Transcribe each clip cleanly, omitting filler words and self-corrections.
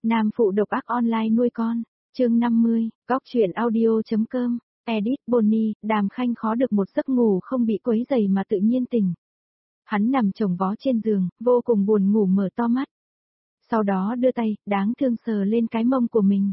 Nam phụ độc ác online nuôi con, chương 50, góc truyện audio.com, edit Bonnie, Đàm Khanh khó được một giấc ngủ không bị quấy rầy mà tự nhiên tỉnh. Hắn nằm chồng vó trên giường, vô cùng buồn ngủ mở to mắt. Sau đó đưa tay, đáng thương sờ lên cái mông của mình.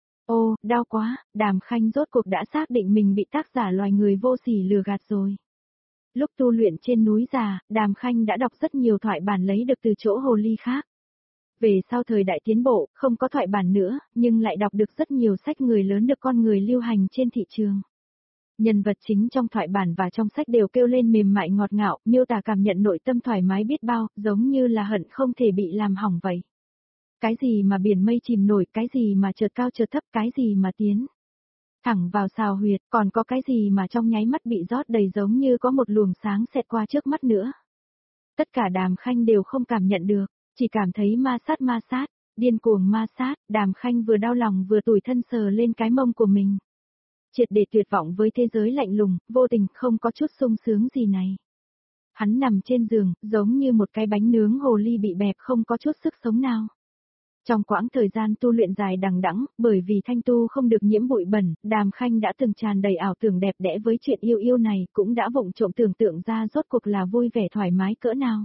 Ô, đau quá, Đàm Khanh rốt cuộc đã xác định mình bị tác giả loài người vô sỉ lừa gạt rồi. Lúc tu luyện trên núi già, Đàm Khanh đã đọc rất nhiều thoại bản lấy được từ chỗ hồ ly khác. Về sau thời đại tiến bộ, không có thoại bản nữa, nhưng lại đọc được rất nhiều sách người lớn được con người lưu hành trên thị trường. Nhân vật chính trong thoại bản và trong sách đều kêu lên mềm mại ngọt ngào, miêu tả cảm nhận nội tâm thoải mái biết bao, giống như là hận không thể bị làm hỏng vậy. Cái gì mà biển mây chìm nổi, cái gì mà chợt cao chợt thấp, cái gì mà tiến thẳng vào xào huyệt, còn có cái gì mà trong nháy mắt bị rót đầy giống như có một luồng sáng xẹt qua trước mắt nữa. Tất cả Đàm Khanh đều không cảm nhận được, chỉ cảm thấy ma sát, điên cuồng ma sát, Đàm Khanh vừa đau lòng vừa tủi thân sờ lên cái mông của mình. Triệt để tuyệt vọng với thế giới lạnh lùng, vô tình không có chút sung sướng gì này. Hắn nằm trên giường, giống như một cái bánh nướng hồ ly bị bẹp không có chút sức sống nào. Trong quãng thời gian tu luyện dài đằng đẵng, bởi vì thanh tu không được nhiễm bụi bẩn, Đàm Khanh đã từng tràn đầy ảo tưởng đẹp đẽ với chuyện yêu yêu này, cũng đã vụng trộm tưởng tượng ra rốt cuộc là vui vẻ thoải mái cỡ nào.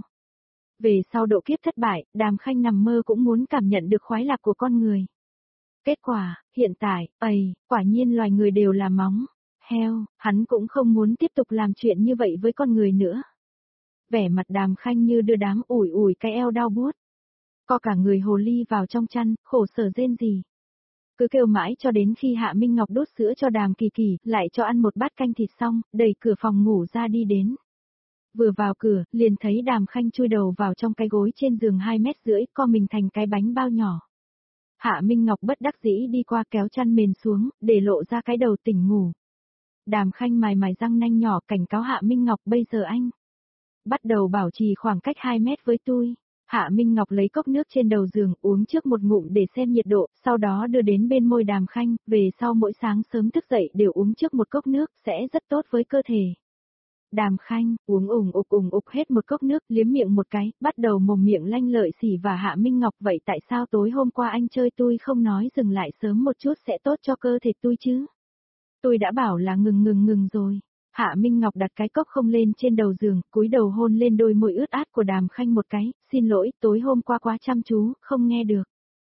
Về sau độ kiếp thất bại, Đàm Khanh nằm mơ cũng muốn cảm nhận được khoái lạc của con người. Kết quả, hiện tại, quả nhiên loài người đều là móng heo, hắn cũng không muốn tiếp tục làm chuyện như vậy với con người nữa. Vẻ mặt Đàm Khanh như đưa đám ủi cái eo đau buốt. Co cả người hồ ly vào trong chăn, khổ sở rên rỉ. Cứ kêu mãi cho đến khi Hạ Minh Ngọc đút sữa cho Đàm Kỳ Kỳ, lại cho ăn một bát canh thịt xong, đẩy cửa phòng ngủ ra đi đến. Vừa vào cửa, liền thấy Đàm Khanh chui đầu vào trong cái gối trên giường 2,5 mét, co mình thành cái bánh bao nhỏ. Hạ Minh Ngọc bất đắc dĩ đi qua kéo chăn mền xuống, để lộ ra cái đầu tỉnh ngủ. Đàm Khanh mài răng nanh nhỏ cảnh cáo Hạ Minh Ngọc bây giờ anh bắt đầu bảo trì khoảng cách 2 mét với tôi. Hạ Minh Ngọc lấy cốc nước trên đầu giường uống trước một ngụm để xem nhiệt độ, sau đó đưa đến bên môi Đàm Khanh, về sau mỗi sáng sớm thức dậy đều uống trước một cốc nước sẽ rất tốt với cơ thể. Đàm Khanh, uống ủng ục hết một cốc nước, liếm miệng một cái, bắt đầu mồm miệng lanh lợi xỉ và Hạ Minh Ngọc vậy tại sao tối hôm qua anh chơi tôi không nói dừng lại sớm một chút sẽ tốt cho cơ thể tôi chứ? Tôi đã bảo là ngừng rồi. Hạ Minh Ngọc đặt cái cốc không lên trên đầu giường, cúi đầu hôn lên đôi môi ướt át của Đàm Khanh một cái, xin lỗi, tối hôm qua quá chăm chú, không nghe được.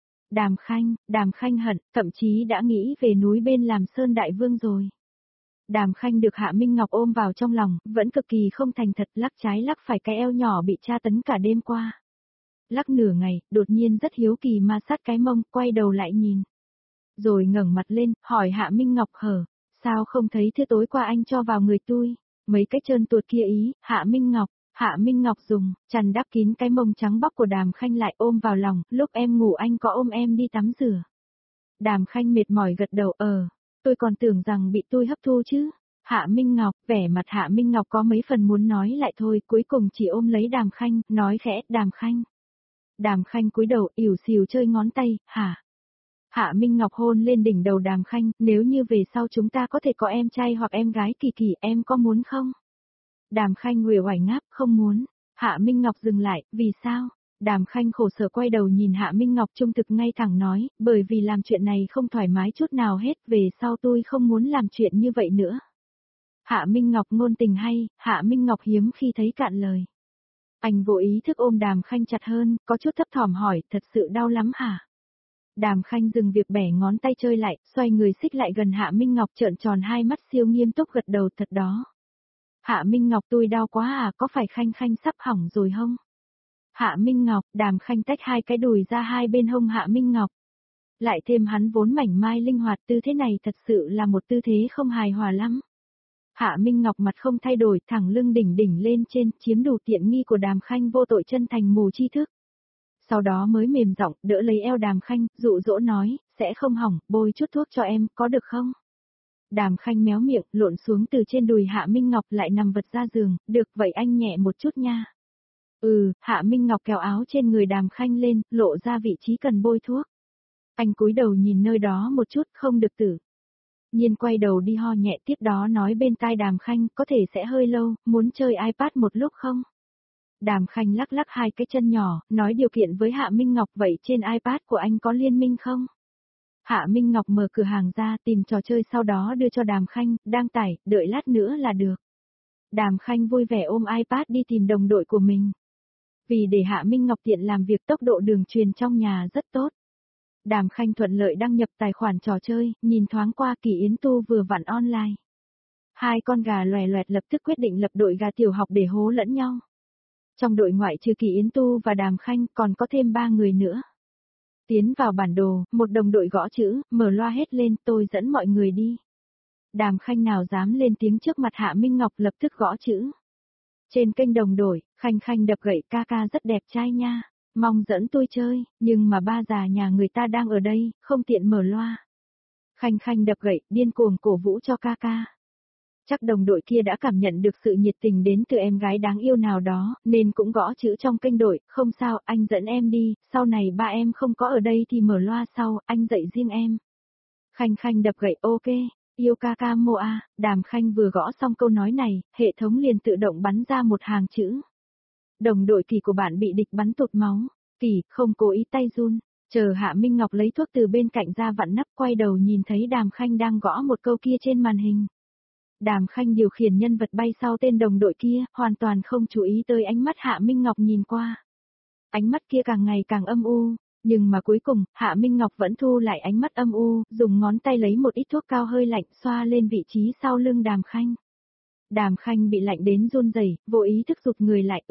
Đàm Khanh hận, thậm chí đã nghĩ về núi bên làm Sơn Đại Vương rồi. Đàm Khanh được Hạ Minh Ngọc ôm vào trong lòng, vẫn cực kỳ không thành thật, lắc trái lắc phải cái eo nhỏ bị tra tấn cả đêm qua. Lắc nửa ngày, đột nhiên rất hiếu kỳ ma sát cái mông, quay đầu lại nhìn. Rồi ngẩng mặt lên, hỏi Hạ Minh Ngọc hở, sao không thấy thứ tối qua anh cho vào người tôi, mấy cái trơn tuột kia ý, Hạ Minh Ngọc dùng chăn đắp kín cái mông trắng bóc của Đàm Khanh lại ôm vào lòng, lúc em ngủ anh có ôm em đi tắm rửa. Đàm Khanh mệt mỏi gật đầu tôi còn tưởng rằng bị tôi hấp thu chứ. Hạ Minh Ngọc, vẻ mặt Hạ Minh Ngọc có mấy phần muốn nói lại thôi, cuối cùng chỉ ôm lấy Đàm Khanh, nói khẽ, Đàm Khanh. Đàm Khanh cúi đầu, ỉu xìu chơi ngón tay, hả? Hạ Minh Ngọc hôn lên đỉnh đầu Đàm Khanh, nếu như về sau chúng ta có thể có em trai hoặc em gái Kỳ Kỳ, em có muốn không? Đàm Khanh uể oải ngáp, không muốn. Hạ Minh Ngọc dừng lại, vì sao? Đàm Khanh khổ sở quay đầu nhìn Hạ Minh Ngọc trung thực ngay thẳng nói, bởi vì làm chuyện này không thoải mái chút nào hết, về sau tôi không muốn làm chuyện như vậy nữa. Hạ Minh Ngọc ngôn tình hay, Hạ Minh Ngọc hiếm khi thấy cạn lời. Anh vô ý thức ôm Đàm Khanh chặt hơn, có chút thấp thỏm hỏi, thật sự đau lắm hả? Đàm Khanh dừng việc bẻ ngón tay chơi lại, xoay người xích lại gần Hạ Minh Ngọc trợn tròn hai mắt siêu nghiêm túc gật đầu thật đó. Hạ Minh Ngọc tôi đau quá à, có phải Khanh sắp hỏng rồi không? Hạ Minh Ngọc, Đàm Khanh tách hai cái đùi ra hai bên hông Hạ Minh Ngọc. Lại thêm hắn vốn mảnh mai linh hoạt, tư thế này thật sự là một tư thế không hài hòa lắm. Hạ Minh Ngọc mặt không thay đổi, thẳng lưng đỉnh lên trên, chiếm đủ tiện nghi của Đàm Khanh vô tội chân thành mù tri thức. Sau đó mới mềm giọng, đỡ lấy eo Đàm Khanh, dụ dỗ nói, sẽ không hỏng, bôi chút thuốc cho em, có được không? Đàm Khanh méo miệng, lộn xuống từ trên đùi Hạ Minh Ngọc lại nằm vật ra giường, được vậy anh nhẹ một chút nha. Hạ Minh Ngọc kéo áo trên người Đàm Khanh lên, lộ ra vị trí cần bôi thuốc. Anh cúi đầu nhìn nơi đó một chút, không được tử. Nhiên quay đầu đi ho nhẹ tiếp đó nói bên tai Đàm Khanh, có thể sẽ hơi lâu, muốn chơi iPad một lúc không? Đàm Khanh lắc lắc hai cái chân nhỏ, nói điều kiện với Hạ Minh Ngọc vậy trên iPad của anh có liên minh không? Hạ Minh Ngọc mở cửa hàng ra tìm trò chơi sau đó đưa cho Đàm Khanh, đang tải, đợi lát nữa là được. Đàm Khanh vui vẻ ôm iPad đi tìm đồng đội của mình. Vì để Hạ Minh Ngọc tiện làm việc tốc độ đường truyền trong nhà rất tốt. Đàm Khanh thuận lợi đăng nhập tài khoản trò chơi, nhìn thoáng qua Kỳ Yến Tu vừa vặn online. Hai con gà loè loẹt lập tức quyết định lập đội gà tiểu học để hố lẫn nhau. Trong đội ngoại trừ Kỳ Yến Tu và Đàm Khanh còn có thêm 3 người nữa. Tiến vào bản đồ, một đồng đội gõ chữ, mở loa hết lên, tôi dẫn mọi người đi. Đàm Khanh nào dám lên tiếng trước mặt Hạ Minh Ngọc lập tức gõ chữ. Trên kênh đồng đội, Khanh Khanh đập gậy ca ca rất đẹp trai nha, mong dẫn tôi chơi, nhưng mà ba già nhà người ta đang ở đây, không tiện mở loa. Khanh Khanh đập gậy, điên cuồng cổ vũ cho ca ca. Chắc đồng đội kia đã cảm nhận được sự nhiệt tình đến từ em gái đáng yêu nào đó, nên cũng gõ chữ trong kênh đội, không sao, anh dẫn em đi, sau này ba em không có ở đây thì mở loa sau, anh dạy riêng em. Khanh Khanh đập gậy, ok, yêu ca ca mô a. Đàm Khanh vừa gõ xong câu nói này, hệ thống liền tự động bắn ra một hàng chữ. Đồng đội Kỳ của bạn bị địch bắn tụt máu, Kỳ, không cố ý tay run. Chờ Hạ Minh Ngọc lấy thuốc từ bên cạnh ra vặn nắp quay đầu nhìn thấy Đàm Khanh đang gõ một câu kia trên màn hình. Đàm Khanh điều khiển nhân vật bay sau tên đồng đội kia, hoàn toàn không chú ý tới ánh mắt Hạ Minh Ngọc nhìn qua. Ánh mắt kia càng ngày càng âm u, nhưng mà cuối cùng, Hạ Minh Ngọc vẫn thu lại ánh mắt âm u, dùng ngón tay lấy một ít thuốc cao hơi lạnh xoa lên vị trí sau lưng Đàm Khanh. Đàm Khanh bị lạnh đến run rẩy, vô ý thức rụt người lại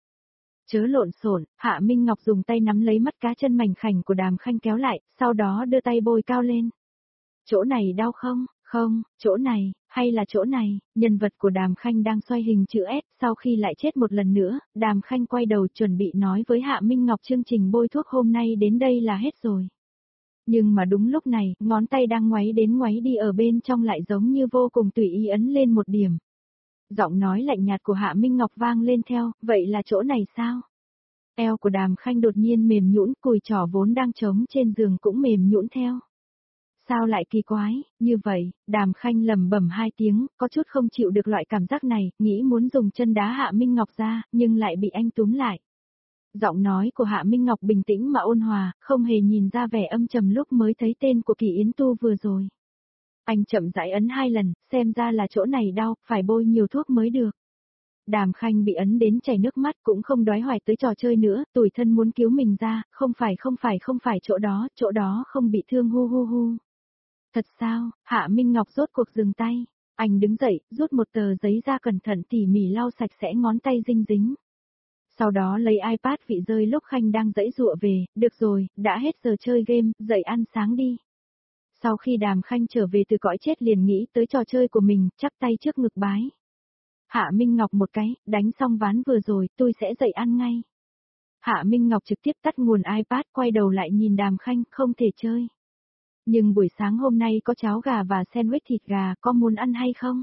Chớ lộn xộn, Hạ Minh Ngọc dùng tay nắm lấy mắt cá chân mảnh khảnh của Đàm Khanh kéo lại, sau đó đưa tay bôi cao lên. Chỗ này đau không? Không, chỗ này, hay là chỗ này, nhân vật của Đàm Khanh đang xoay hình chữ S, sau khi lại chết một lần nữa, Đàm Khanh quay đầu chuẩn bị nói với Hạ Minh Ngọc chương trình bôi thuốc hôm nay đến đây là hết rồi. Nhưng mà đúng lúc này, ngón tay đang ngoáy đến ngoáy đi ở bên trong lại giống như vô cùng tùy ý ấn lên một điểm. Giọng nói lạnh nhạt của Hạ Minh Ngọc vang lên theo, vậy là chỗ này sao? Eo của Đàm Khanh đột nhiên mềm nhũn, cùi trỏ vốn đang trống trên giường cũng mềm nhũn theo. Sao lại kỳ quái, như vậy, Đàm Khanh lẩm bẩm hai tiếng, có chút không chịu được loại cảm giác này, nghĩ muốn dùng chân đá Hạ Minh Ngọc ra, nhưng lại bị anh túm lại. Giọng nói của Hạ Minh Ngọc bình tĩnh mà ôn hòa, không hề nhìn ra vẻ âm trầm lúc mới thấy tên của Kỳ Yến Tu vừa rồi. Anh chậm rãi ấn 2 lần, xem ra là chỗ này đau, phải bôi nhiều thuốc mới được. Đàm Khanh bị ấn đến chảy nước mắt cũng không đoái hoài tới trò chơi nữa, tủi thân muốn cứu mình ra, không phải chỗ đó không bị thương hu hu hu. Thật sao, Hạ Minh Ngọc rốt cuộc dừng tay, anh đứng dậy, rút một tờ giấy ra cẩn thận tỉ mỉ lau sạch sẽ ngón tay dinh dính. Sau đó lấy iPad vị rơi lúc Khanh đang giãy giụa về, được rồi, đã hết giờ chơi game, dậy ăn sáng đi. Sau khi Đàm Khanh trở về từ cõi chết liền nghĩ tới trò chơi của mình, chắp tay trước ngực bái. Hạ Minh Ngọc một cái, đánh xong ván vừa rồi, tôi sẽ dậy ăn ngay. Hạ Minh Ngọc trực tiếp tắt nguồn iPad quay đầu lại nhìn Đàm Khanh, không thể chơi. Nhưng buổi sáng hôm nay có cháo gà và sandwich thịt gà, có muốn ăn hay không?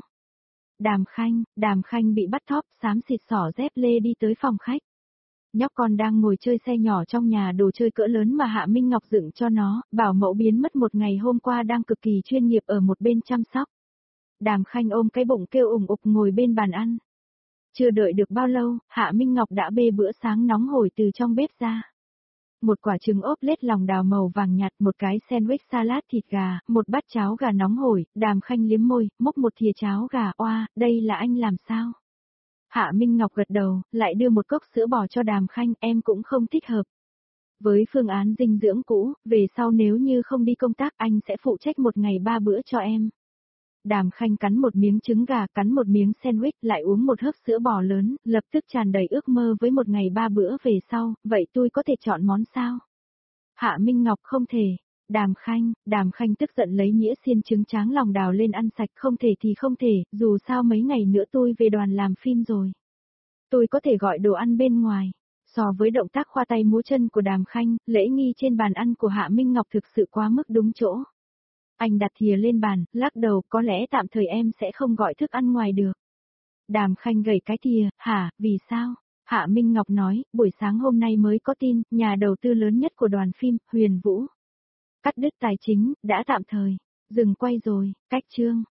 Đàm Khanh bị bắt thóp, xám xịt xỏ dép lê đi tới phòng khách. Nhóc con đang ngồi chơi xe nhỏ trong nhà đồ chơi cỡ lớn mà Hạ Minh Ngọc dựng cho nó, bảo mẫu biến mất một ngày hôm qua đang cực kỳ chuyên nghiệp ở một bên chăm sóc. Đàm Khanh ôm cái bụng kêu ủng ục ngồi bên bàn ăn. Chưa đợi được bao lâu, Hạ Minh Ngọc đã bê bữa sáng nóng hổi từ trong bếp ra. Một quả trứng ốp lết lòng đào màu vàng nhạt, một cái sandwich salad thịt gà, một bát cháo gà nóng hổi, Đàm Khanh liếm môi, múc một thìa cháo gà, oa, đây là anh làm sao? Hạ Minh Ngọc gật đầu, lại đưa một cốc sữa bò cho Đàm Khanh, em cũng không thích hợp. Với phương án dinh dưỡng cũ, về sau nếu như không đi công tác anh sẽ phụ trách một ngày 3 bữa cho em. Đàm Khanh cắn một miếng trứng gà, cắn một miếng sandwich, lại uống một hớp sữa bò lớn, lập tức tràn đầy ước mơ với một ngày 3 bữa về sau, vậy tôi có thể chọn món sao? Hạ Minh Ngọc không thể. Đàm Khanh tức giận lấy nhĩa xiên trứng tráng lòng đào lên ăn sạch, không thể thì không thể, dù sao mấy ngày nữa tôi về đoàn làm phim rồi. Tôi có thể gọi đồ ăn bên ngoài. So với động tác khoa tay múa chân của Đàm Khanh, lễ nghi trên bàn ăn của Hạ Minh Ngọc thực sự quá mức đúng chỗ. Anh đặt thìa lên bàn, lắc đầu, có lẽ tạm thời em sẽ không gọi thức ăn ngoài được. Đàm Khanh gầy cái thìa, hả, vì sao? Hạ Minh Ngọc nói, buổi sáng hôm nay mới có tin, nhà đầu tư lớn nhất của đoàn phim, Huyền Vũ. Cắt đứt tài chính, đã tạm thời, dừng quay rồi, cách chương.